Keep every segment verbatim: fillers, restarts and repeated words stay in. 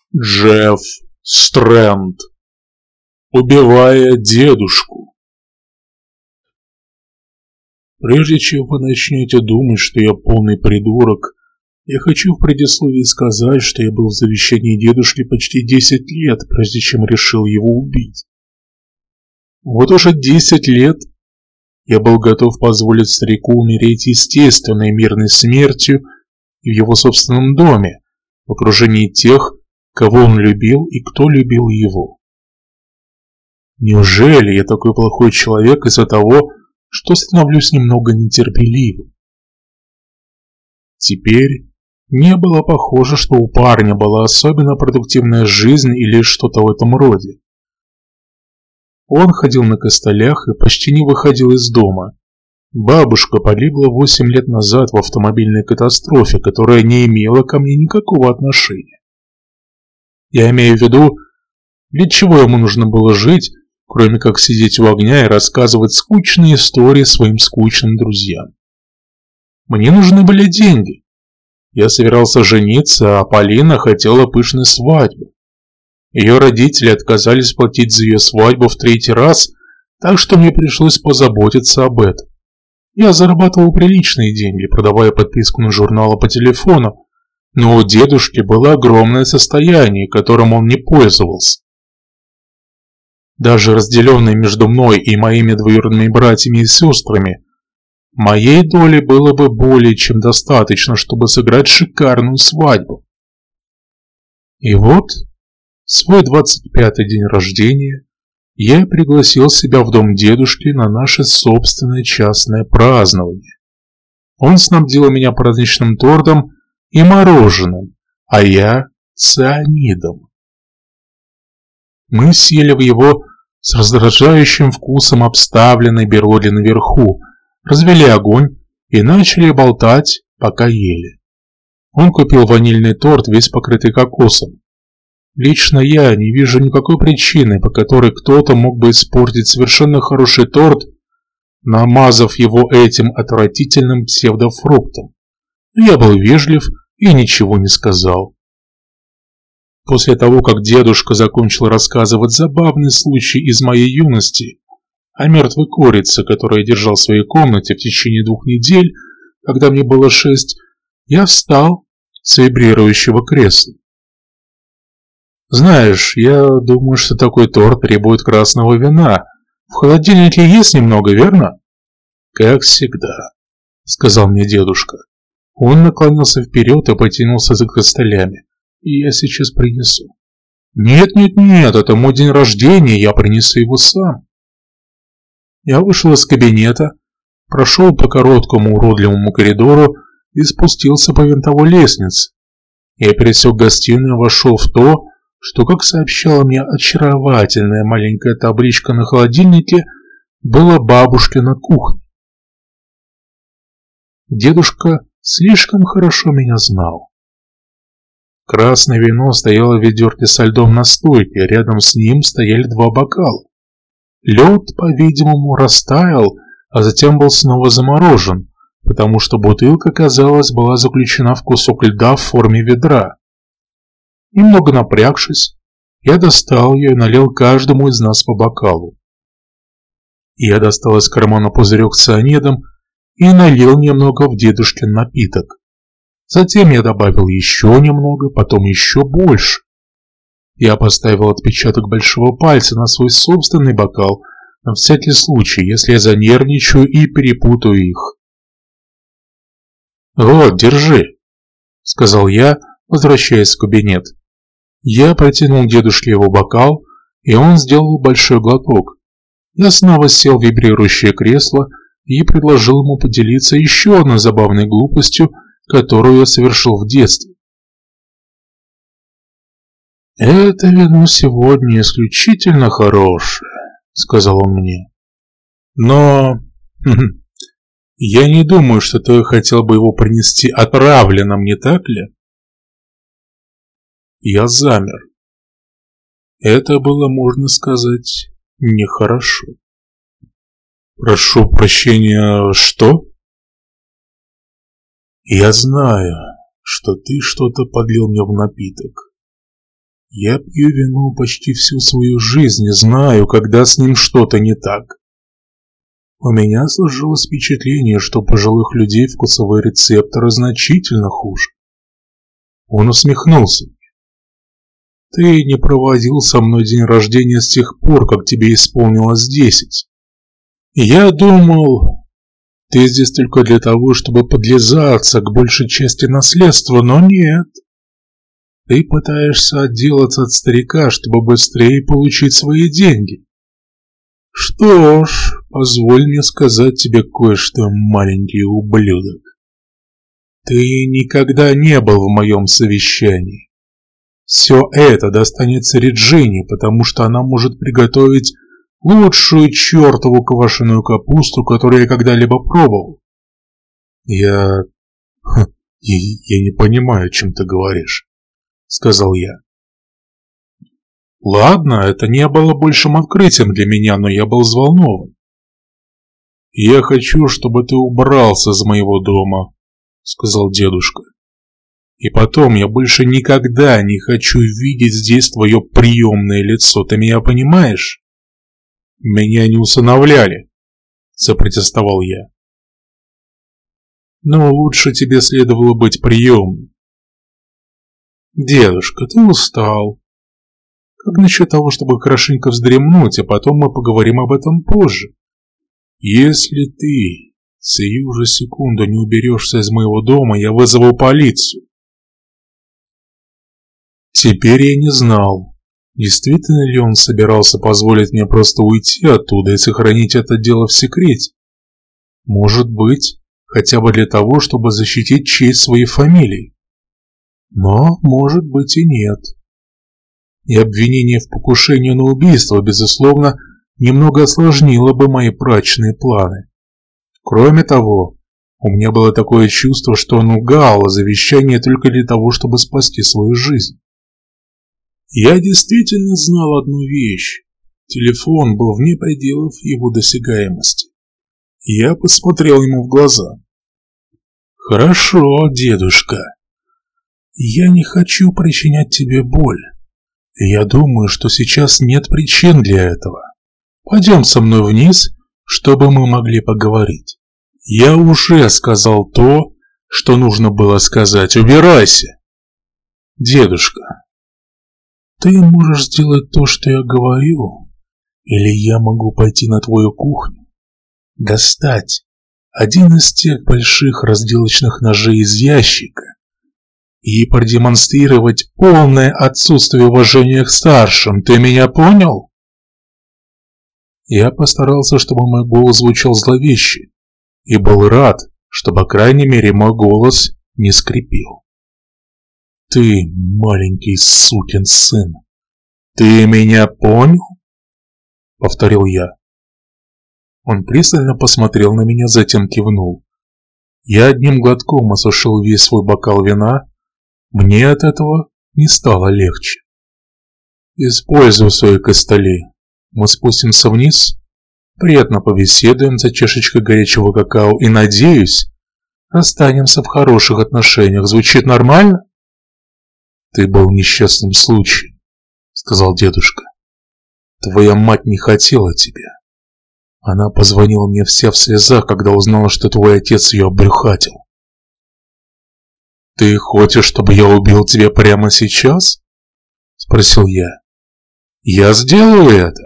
Джефф Стрэнд, убивая дедушку. Прежде чем вы начнете думать, что я полный придурок, я хочу в предисловии сказать, что я был в завещании дедушки почти десять лет, прежде чем решил его убить. Вот уже десять лет я был готов позволить старику умереть естественной мирной смертью в его собственном доме, в окружении тех, кого он любил и кто любил его. Неужели я такой плохой человек из-за того, что становлюсь немного нетерпеливым? Теперь не было похоже, что у парня была особенно продуктивная жизнь или что-то в этом роде. Он ходил на костылях и почти не выходил из дома. Бабушка погибла восемь лет назад в автомобильной катастрофе, которая не имела ко мне никакого отношения. Я имею в виду, для чего ему нужно было жить, кроме как сидеть у огня и рассказывать скучные истории своим скучным друзьям. Мне нужны были деньги. Я собирался жениться, а Полина хотела пышной свадьбы. Ее родители отказались платить за ее свадьбу в третий раз, так что мне пришлось позаботиться об этом. Я зарабатывал приличные деньги, продавая подписку на журналы по телефону, но у дедушки было огромное состояние, которым он не пользовался. Даже разделенный между мной и моими двоюродными братьями и сестрами, моей доли было бы более чем достаточно, чтобы сыграть шикарную свадьбу. И вот, в свой двадцать пятый день рождения, я пригласил себя в дом дедушки на наше собственное частное празднование. Он снабдил меня праздничным тортом и мороженым, а я цианидом. Мы сели в его с раздражающим вкусом обставленной берлоге наверху, развели огонь и начали болтать, пока ели. Он купил ванильный торт, весь покрытый кокосом. Лично я не вижу никакой причины, по которой кто-то мог бы испортить совершенно хороший торт, намазав его этим отвратительным псевдофруктом. Я был вежлив и ничего не сказал. После того, как дедушка закончил рассказывать забавный случай из моей юности о мертвой курице, которую я держал в своей комнате в течение двух недель, когда мне было шесть, я встал с вибрирующего кресла. Знаешь, я думаю, что такой торт требует красного вина. В холодильнике есть немного, верно? Как всегда, сказал мне дедушка. Он наклонился вперед и потянулся за костылями. И я сейчас принесу. Нет, нет, нет, это мой день рождения, я принесу его сам. Я вышел из кабинета, прошел по короткому уродливому коридору и спустился по винтовой лестнице. Я пересек гостиную и вошел в то, что, как сообщала мне очаровательная маленькая табличка на холодильнике, было бабушкина кухня. Дедушка слишком хорошо меня знал. Красное вино стояло в ведерке со льдом на стойке, рядом с ним стояли два бокала. Лед, по-видимому, растаял, а затем был снова заморожен, потому что бутылка, казалось, была заключена в кусок льда в форме ведра. Немного напрягшись, я достал ее и налил каждому из нас по бокалу. Я достал из кармана пузырек с цианидом и налил немного в дедушкин напиток. Затем я добавил еще немного, потом еще больше. Я поставил отпечаток большого пальца на свой собственный бокал, на всякий случай, если я занервничаю и перепутаю их. «Вот, держи», — сказал я, возвращаясь в кабинет. Я протянул дедушке его бокал, и он сделал большой глоток. Я снова сел в вибрирующее кресло и предложил ему поделиться еще одной забавной глупостью, которую я совершил в детстве. «Это вино сегодня исключительно хорошее», — сказал он мне. «Но я не думаю, что ты хотел бы его принести отравленным, не так ли?» Я замер. Это было, можно сказать, нехорошо. «Прошу прощения, что?» «Я знаю, что ты что-то подлил мне в напиток. Я пью вино почти всю свою жизнь и знаю, когда с ним что-то не так. У меня сложилось впечатление, что у пожилых людей вкусовые рецепторы значительно хуже. Он усмехнулся. Ты не проводил со мной день рождения с тех пор, как тебе исполнилось десять. Я думал, ты здесь только для того, чтобы подлизаться к большей части наследства, но нет. Ты пытаешься отделаться от старика, чтобы быстрее получить свои деньги. Что ж, позволь мне сказать тебе кое-что, маленький ублюдок. Ты никогда не был в моем совещании. Все это достанется Реджине, потому что она может приготовить лучшую чертову квашеную капусту, которую я когда-либо пробовал. Я... я... я не понимаю, о чем ты говоришь, сказал я. Ладно, это не было большим открытием для меня, но я был взволнован. Я хочу, чтобы ты убрался из моего дома, сказал дедушка. И потом, я больше никогда не хочу видеть здесь твое приемное лицо, ты меня понимаешь? Меня не усыновляли, запротестовал я. Но лучше тебе следовало быть приемным. Дедушка, ты устал. Как насчет того, чтобы хорошенько вздремнуть, а потом мы поговорим об этом позже? Если ты сию же секунду не уберешься из моего дома, я вызову полицию. Теперь я не знал, действительно ли он собирался позволить мне просто уйти оттуда и сохранить это дело в секрете. Может быть, хотя бы для того, чтобы защитить честь своей фамилии. Но, может быть, и нет. И обвинение в покушении на убийство, безусловно, немного осложнило бы мои прачечные планы. Кроме того, у меня было такое чувство, что он лгал о завещании только для того, чтобы спасти свою жизнь. Я действительно знал одну вещь. Телефон был вне пределов его досягаемости. Я посмотрел ему в глаза. «Хорошо, дедушка. Я не хочу причинять тебе боль. Я думаю, что сейчас нет причин для этого. Пойдем со мной вниз, чтобы мы могли поговорить. Я уже сказал то, что нужно было сказать. Убирайся!» «Дедушка, ты можешь сделать то, что я говорю, или я могу пойти на твою кухню, достать один из тех больших разделочных ножей из ящика и продемонстрировать полное отсутствие уважения к старшим. Ты меня понял?» Я постарался, чтобы мой голос звучал зловеще, и был рад, что, по крайней мере, мой голос не скрипел. «Ты, маленький сукин сын, ты меня понял?» — повторил я. Он пристально посмотрел на меня, затем кивнул. Я одним глотком осушил весь свой бокал вина. Мне от этого не стало легче. «Используй свои костыли. Мы спустимся вниз, приятно побеседуем за чашечкой горячего какао и, надеюсь, останемся в хороших отношениях. Звучит нормально?» «Ты был несчастным случаем», — сказал дедушка. «Твоя мать не хотела тебя. Она позвонила мне вся в слезах, когда узнала, что твой отец ее обрюхатил». «Ты хочешь, чтобы я убил тебя прямо сейчас?» — спросил я. «Я сделаю это».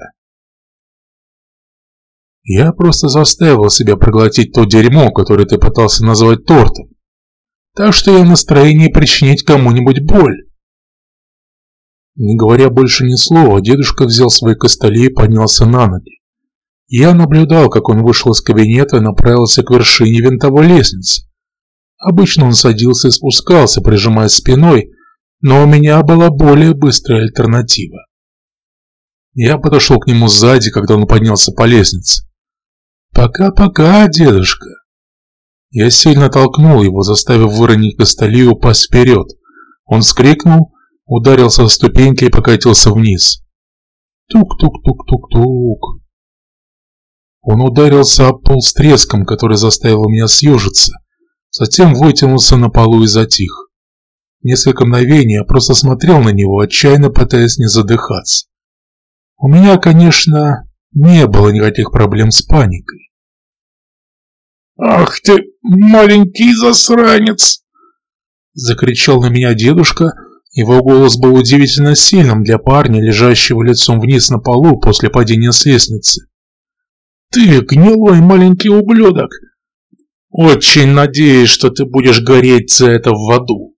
«Я просто заставил себя проглотить то дерьмо, которое ты пытался назвать тортом. Так что я в настроении причинить кому-нибудь боль». Не говоря больше ни слова, дедушка взял свои костыли и поднялся на ноги. Я наблюдал, как он вышел из кабинета и направился к вершине винтовой лестницы. Обычно он садился и спускался, прижимаясь спиной, но у меня была более быстрая альтернатива. Я подошел к нему сзади, когда он поднялся по лестнице. «Пока-пока, дедушка!» Я сильно толкнул его, заставив выронить костыли и упасть вперед. Он вскрикнул, ударился о ступеньки и покатился вниз. Тук-тук-тук-тук-тук. Он ударился об пол с треском, который заставил меня съежиться. Затем вытянулся на полу и затих. Несколько мгновений я просто смотрел на него, отчаянно пытаясь не задыхаться. У меня, конечно, не было никаких проблем с паникой. «Ах ты, маленький засранец!» Закричал на меня дедушка. Его голос был удивительно сильным для парня, лежащего лицом вниз на полу после падения с лестницы. «Ты гнилой маленький ублюдок! Очень надеюсь, что ты будешь гореть за это в аду!»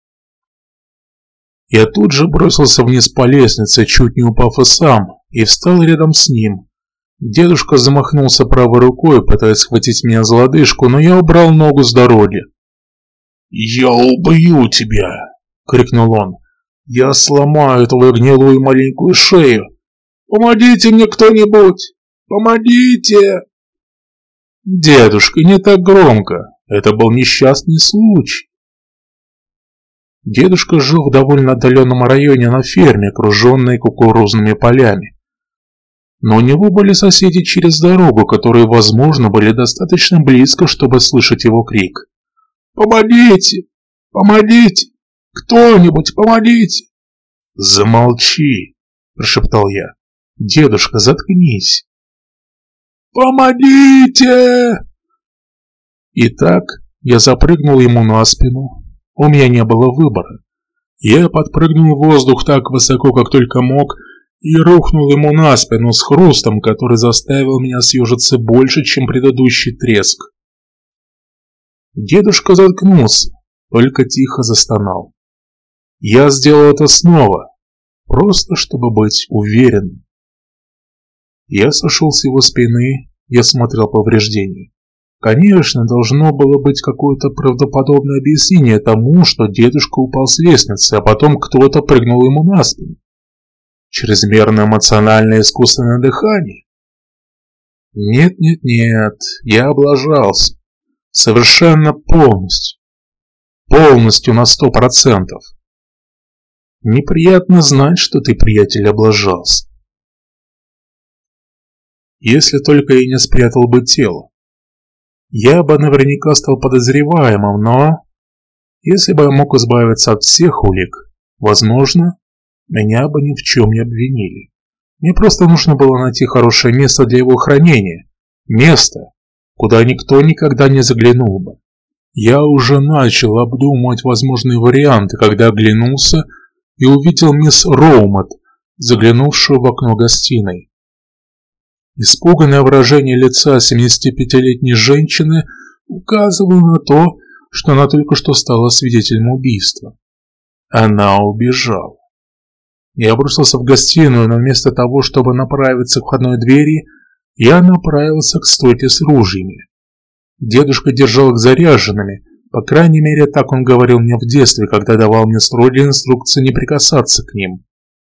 Я тут же бросился вниз по лестнице, чуть не упав и сам, и встал рядом с ним. Дедушка замахнулся правой рукой, пытаясь схватить меня за лодыжку, но я убрал ногу с дороги. «Я убью тебя!» — крикнул он. «Я сломаю твою гнилую маленькую шею! Помогите мне кто-нибудь! Помогите!» «Дедушка, не так громко! Это был несчастный случай!» Дедушка жил в довольно отдаленном районе на ферме, окруженной кукурузными полями. Но у него были соседи через дорогу, которые, возможно, были достаточно близко, чтобы слышать его крик. «Помогите! Помогите! Кто-нибудь, помогите!» «Замолчи!» – прошептал я. «Дедушка, заткнись!» «Помогите!» Итак, я запрыгнул ему на спину. У меня не было выбора. Я подпрыгнул в воздух так высоко, как только мог, и рухнул ему на спину с хрустом, который заставил меня съежиться больше, чем предыдущий треск. Дедушка заткнулся, только тихо застонал. Я сделал это снова, просто чтобы быть уверенным. Я сошел с его спины и осмотрел повреждения. Конечно, должно было быть какое-то правдоподобное объяснение тому, что дедушка упал с лестницы, а потом кто-то прыгнул ему на спину. Чрезмерно эмоциональное искусственное дыхание? Нет, нет, нет, я облажался. Совершенно полностью. Полностью на сто процентов. Неприятно знать, что ты, приятель, облажался. Если только я не спрятал бы тело. Я бы наверняка стал подозреваемым, но... Если бы я мог избавиться от всех улик, возможно, меня бы ни в чем не обвинили. Мне просто нужно было найти хорошее место для его хранения. Место, куда никто никогда не заглянул бы. Я уже начал обдумывать возможные варианты, когда оглянулся и увидел мисс Роумот, заглянувшую в окно гостиной. Испуганное выражение лица семидесятипятилетней женщины указывало на то, что она только что стала свидетелем убийства. Она убежала. Я бросился в гостиную, но вместо того, чтобы направиться к входной двери, я направился к стойке с ружьями. Дедушка держал их заряженными, по крайней мере, так он говорил мне в детстве, когда давал мне строгие инструкции не прикасаться к ним.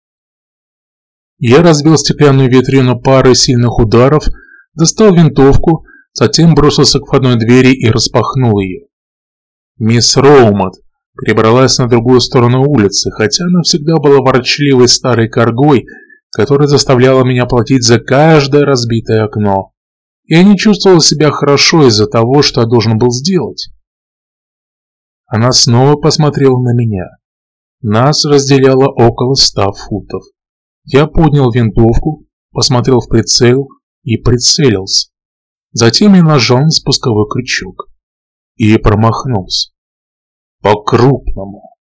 Я разбил стеклянную витрину парой сильных ударов, достал винтовку, затем бросился к входной двери и распахнул ее. Мисс Роумот перебралась на другую сторону улицы, хотя она всегда была ворчливой старой коргой, которая заставляла меня платить за каждое разбитое окно. Я не чувствовал себя хорошо из-за того, что я должен был сделать. Она снова посмотрела на меня. Нас разделяло около ста футов. Я поднял винтовку, посмотрел в прицел и прицелился. Затем я нажал на спусковой крючок и промахнулся. По-крупному.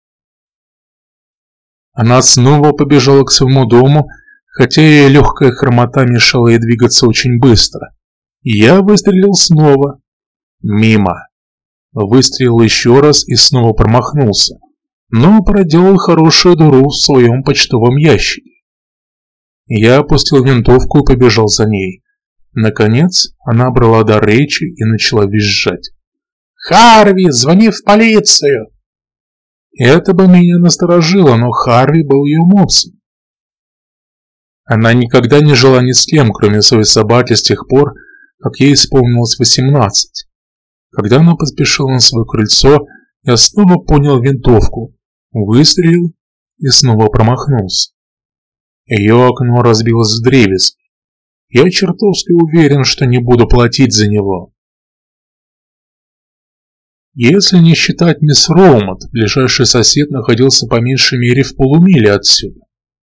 Она снова побежала к своему дому, хотя ее легкая хромота мешала ей двигаться очень быстро. Я выстрелил снова. Мимо. Выстрелил еще раз и снова промахнулся, но проделал хорошую дыру в своем почтовом ящике. Я опустил винтовку и побежал за ней. Наконец, она обрела дар речи и начала визжать. «Харви, звони в полицию!» Это бы меня насторожило, но Харви был ее мопсом. Она никогда не жила ни с кем, кроме своей собаки, с тех пор, как ей исполнилось восемнадцать. Когда она поспешила на свое крыльцо, я снова поднял винтовку, выстрелил и снова промахнулся. Ее окно разбилось вдребезги. Я чертовски уверен, что не буду платить за него. Если не считать мисс Роумот, ближайший сосед находился по меньшей мере в полумиле отсюда.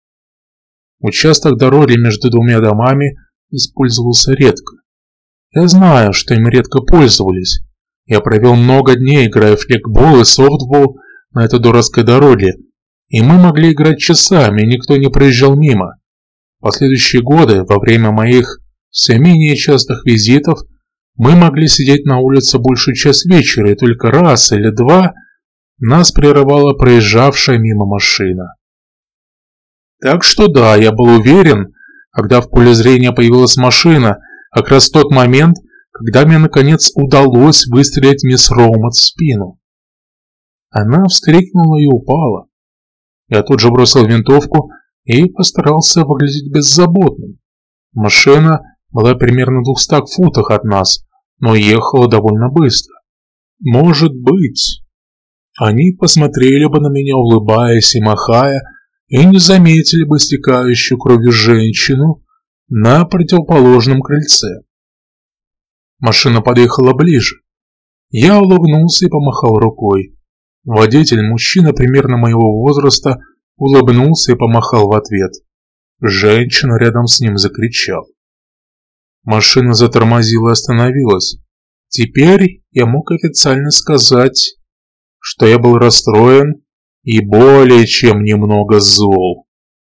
Участок дороги между двумя домами использовался редко. Я знаю, что им редко пользовались. Я провел много дней, играя в флегбол и софтбол на этой дурацкой дороге, и мы могли играть часами, и никто не проезжал мимо. В последующие годы, во время моих все менее частых визитов, мы могли сидеть на улице большую часть вечера, и только раз или два нас прерывала проезжавшая мимо машина. Так что да, я был уверен, когда в поле зрения появилась машина, как раз в тот момент, когда мне наконец удалось выстрелить мисс Роумот в спину. Она вскрикнула и упала. Я тут же бросил винтовку и постарался выглядеть беззаботным. Машина была примерно в двухстах футах от нас, но ехала довольно быстро. Может быть, они посмотрели бы на меня, улыбаясь и махая, и не заметили бы стекающую кровью женщину на противоположном крыльце. Машина подъехала ближе. Я улыбнулся и помахал рукой. Водитель, мужчина примерно моего возраста, улыбнулся и помахал в ответ. Женщина рядом с ним закричала. Машина затормозила и остановилась. Теперь я мог официально сказать, что я был расстроен и более чем немного зол.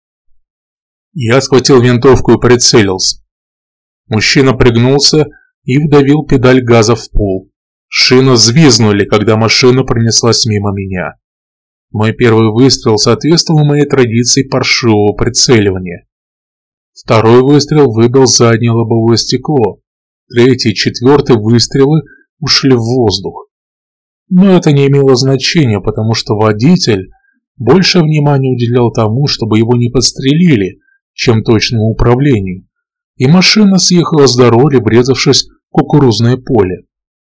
Я схватил винтовку и прицелился. Мужчина пригнулся и вдавил педаль газа в пол. Шины взвизгнули, когда машина пронеслась мимо меня. Мой первый выстрел соответствовал моей традиции паршивого прицеливания. Второй выстрел выбил заднее лобовое стекло. Третий и четвертый выстрелы ушли в воздух. Но это не имело значения, потому что водитель больше внимания уделял тому, чтобы его не подстрелили, чем точному управлению, и машина съехала с дороги, врезавшись в кукурузное поле.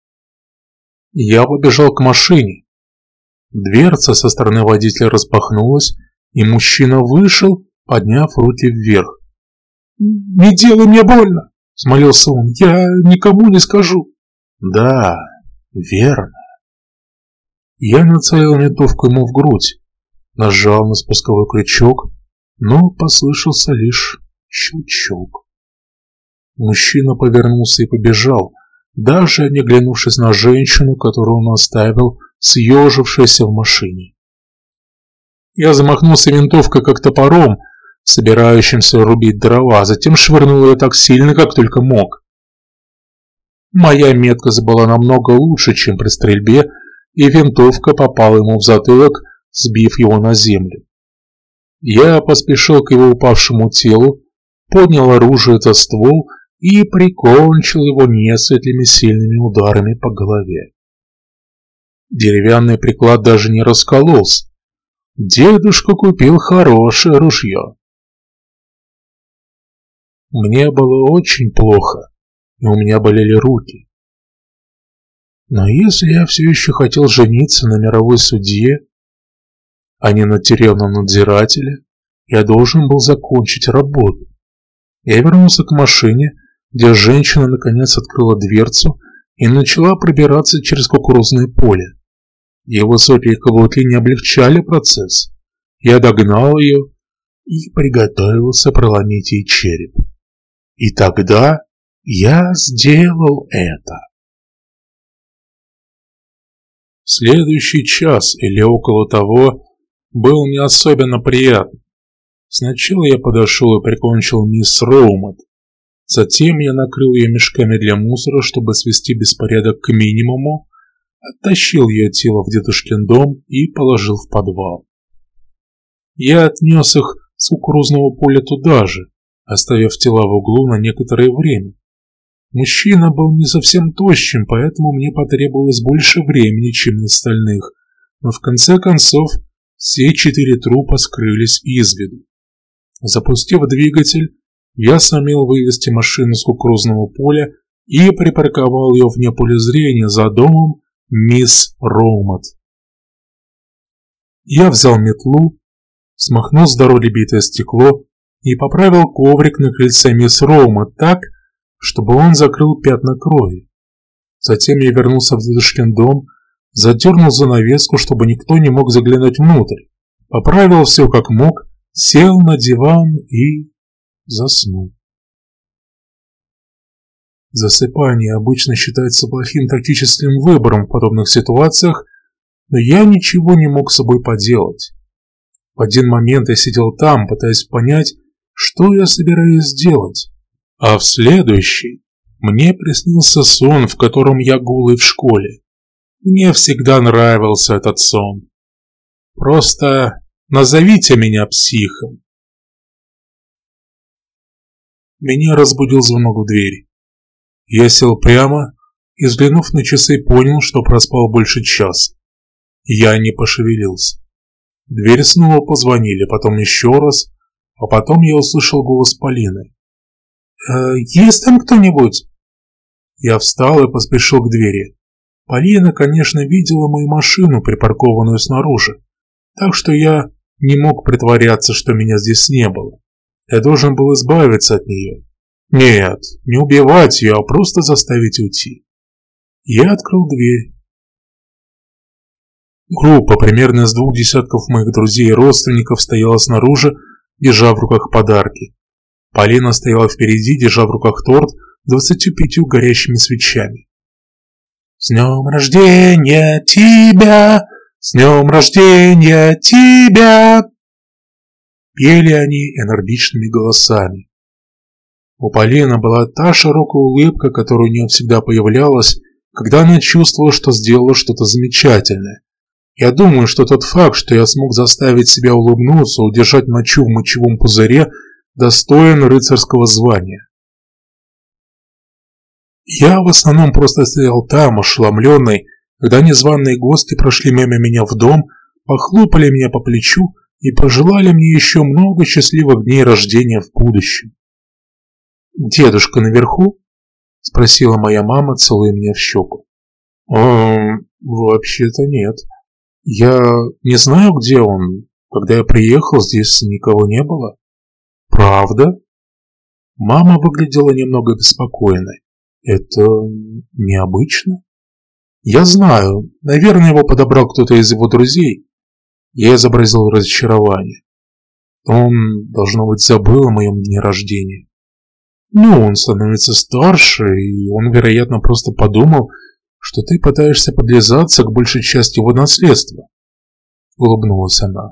Я побежал к машине. Дверца со стороны водителя распахнулась, и мужчина вышел, подняв руки вверх. «Не делай мне больно!» — взмолился он. «Я никому не скажу!» «Да, верно!» Я нацелил винтовку ему в грудь, нажал на спусковой крючок, но послышался лишь щелчок. Мужчина повернулся и побежал, даже не глянувшись на женщину, которую он оставил, съежившейся в машине. Я замахнулся винтовкой как топором, собирающимся рубить дрова, затем швырнул ее так сильно, как только мог. Моя меткость была намного лучше, чем при стрельбе, и винтовка попала ему в затылок, сбив его на землю. Я поспешил к его упавшему телу, поднял оружие за ствол и прикончил его несколькими сильными ударами по голове. Деревянный приклад даже не раскололся. Дедушка купил хорошее ружье. Мне было очень плохо, и у меня болели руки. Но если я все еще хотел жениться на мировой судье, а не на тюремном надзирателе, я должен был закончить работу. Я вернулся к машине, где женщина наконец открыла дверцу и начала пробираться через кукурузное поле. Ее высокие каблуки не облегчали процесс. Я догнал ее и приготовился проломить ей череп. И тогда я сделал это. Следующий час или около того был не особенно приятным. Сначала я подошел и прикончил мисс Роумот. Затем я накрыл ее мешками для мусора, чтобы свести беспорядок к минимуму, оттащил ее тело в дедушкин дом и положил в подвал. Я отнес их с кукурузного поля туда же, оставив тела в углу на некоторое время. Мужчина был не совсем тощим, поэтому мне потребовалось больше времени, чем на остальных, но в конце концов все четыре трупа скрылись из виду. Запустив двигатель, я сумел вывести машину с кукурузного поля и припарковал ее вне поля зрения за домом мисс Роумот. Я взял метлу, смахнул с дороги битое стекло и поправил коврик на крыльце мисс Роумот так, чтобы он закрыл пятна крови. Затем я вернулся в дедушкин дом, задернул занавеску, чтобы никто не мог заглянуть внутрь, поправил все как мог, сел на диван и заснул. Засыпание обычно считается плохим тактическим выбором в подобных ситуациях, но я ничего не мог с собой поделать. В один момент я сидел там, пытаясь понять, что я собираюсь сделать, а в следующий мне приснился сон, в котором я голый в школе. Мне всегда нравился этот сон. Просто назовите меня психом. Меня разбудил звонок в дверь. Я сел прямо и, взглянув на часы, понял, что проспал больше часа. Я не пошевелился. В дверь снова позвонили, потом еще раз, а потом я услышал голос Полины. «Э, «Есть там кто-нибудь?» Я встал и поспешил к двери. Полина, конечно, видела мою машину, припаркованную снаружи, так что я не мог притворяться, что меня здесь не было. Я должен был избавиться от нее. Нет, не убивать ее, а просто заставить уйти. Я открыл дверь. Группа примерно из двух десятков моих друзей и родственников стояла снаружи, держа в руках подарки. Полина стояла впереди, держа в руках торт с двадцатью пятью горящими свечами. «С днем рождения тебя! С днем рождения тебя!» Пели они энергичными голосами. У Полины была та широкая улыбка, которая у нее всегда появлялась, когда она чувствовала, что сделала что-то замечательное. Я думаю, что тот факт, что я смог заставить себя улыбнуться, удержать мочу в мочевом пузыре, достоин рыцарского звания. Я в основном просто стоял там, ошеломленный, когда незваные гости прошли мимо меня в дом, похлопали меня по плечу и пожелали мне еще много счастливых дней рождения в будущем. «Дедушка наверху?» – спросила моя мама, целуя меня в щеку. «Эм, вообще-то нет. Я не знаю, где он. Когда я приехал, здесь никого не было». «Правда?» Мама выглядела немного беспокойной. «Это необычно?» «Я знаю. Наверное, его подобрал кто-то из его друзей». Я изобразил разочарование. Он, должно быть, забыл о моем дне рождения. Ну, он становится старше, и он, вероятно, просто подумал, что ты пытаешься подлизаться к большей части его наследства. Улыбнулась она.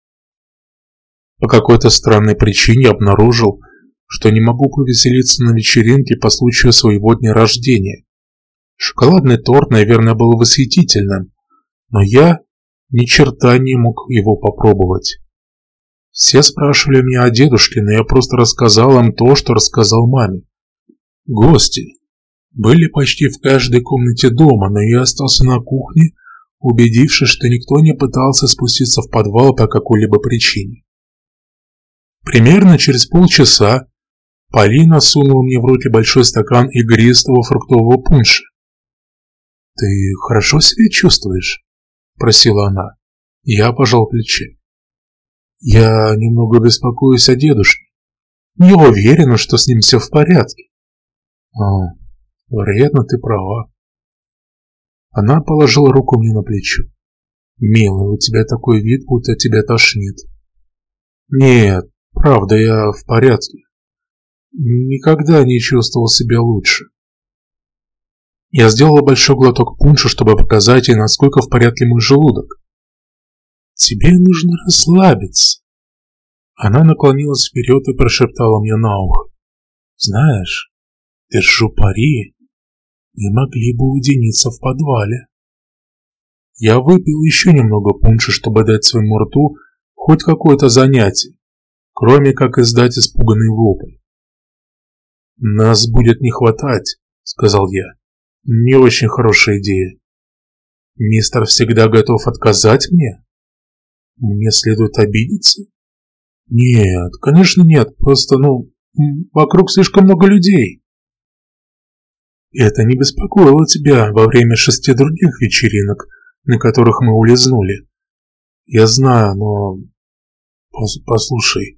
По какой-то странной причине обнаружил, что не могу повеселиться на вечеринке по случаю своего дня рождения. Шоколадный торт, наверное, был восхитительным, но я ни черта не мог его попробовать. Все спрашивали меня о дедушке, но я просто рассказал им то, что рассказал маме. Гости были почти в каждой комнате дома, но я остался на кухне, убедившись, что никто не пытался спуститься в подвал по какой-либо причине. Примерно через полчаса Полина сунула мне в руки большой стакан игристого фруктового пунша. «Ты хорошо себя чувствуешь?» – просила она. Я пожал плечами. «Я немного беспокоюсь о дедушке. Не уверена, что с ним все в порядке». «А, вероятно, ты права». Она положила руку мне на плечо. «Милый, у тебя такой вид, будто тебя тошнит». «Нет, правда, я в порядке. Никогда не чувствовал себя лучше». Я сделал большой глоток пунша, чтобы показать ей, насколько в порядке мой желудок. «Тебе нужно расслабиться». Она наклонилась вперед и прошептала мне на ухо. «Знаешь, держу пари, мы могли бы уединиться в подвале». Я выпил еще немного пунша, чтобы дать своему рту хоть какое-то занятие, кроме как издать испуганный вопль. «Нас будет не хватать», — сказал я. «Не очень хорошая идея. Мистер всегда готов отказать мне? Мне следует обидеться?» «Нет, конечно нет, просто, ну, вокруг слишком много людей». «Это не беспокоило тебя во время шести других вечеринок, на которых мы улизнули?» «Я знаю, но... Послушай,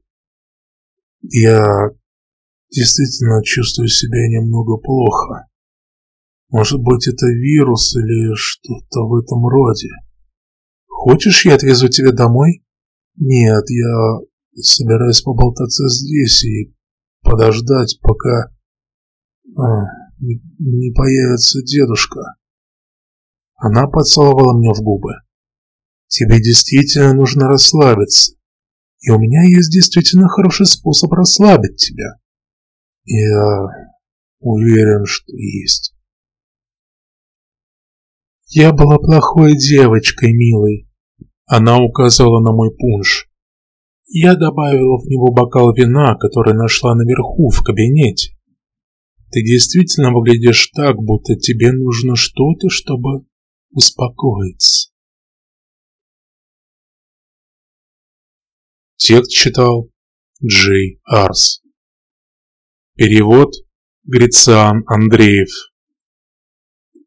я действительно чувствую себя немного плохо». Может быть, это вирус или что-то в этом роде. Хочешь, я отвезу тебя домой? Нет, я собираюсь поболтаться здесь и подождать, пока а, не появится дедушка. Она поцеловала меня в губы. Тебе действительно нужно расслабиться. И у меня есть действительно хороший способ расслабить тебя. Я уверен, что есть. Я была плохой девочкой, милый. Она указала на мой пунш. Я добавила в него бокал вина, который нашла наверху в кабинете. Ты действительно выглядишь так, будто тебе нужно что-то, чтобы успокоиться. Текст читал Джей Арс. Перевод Грициан Андреев.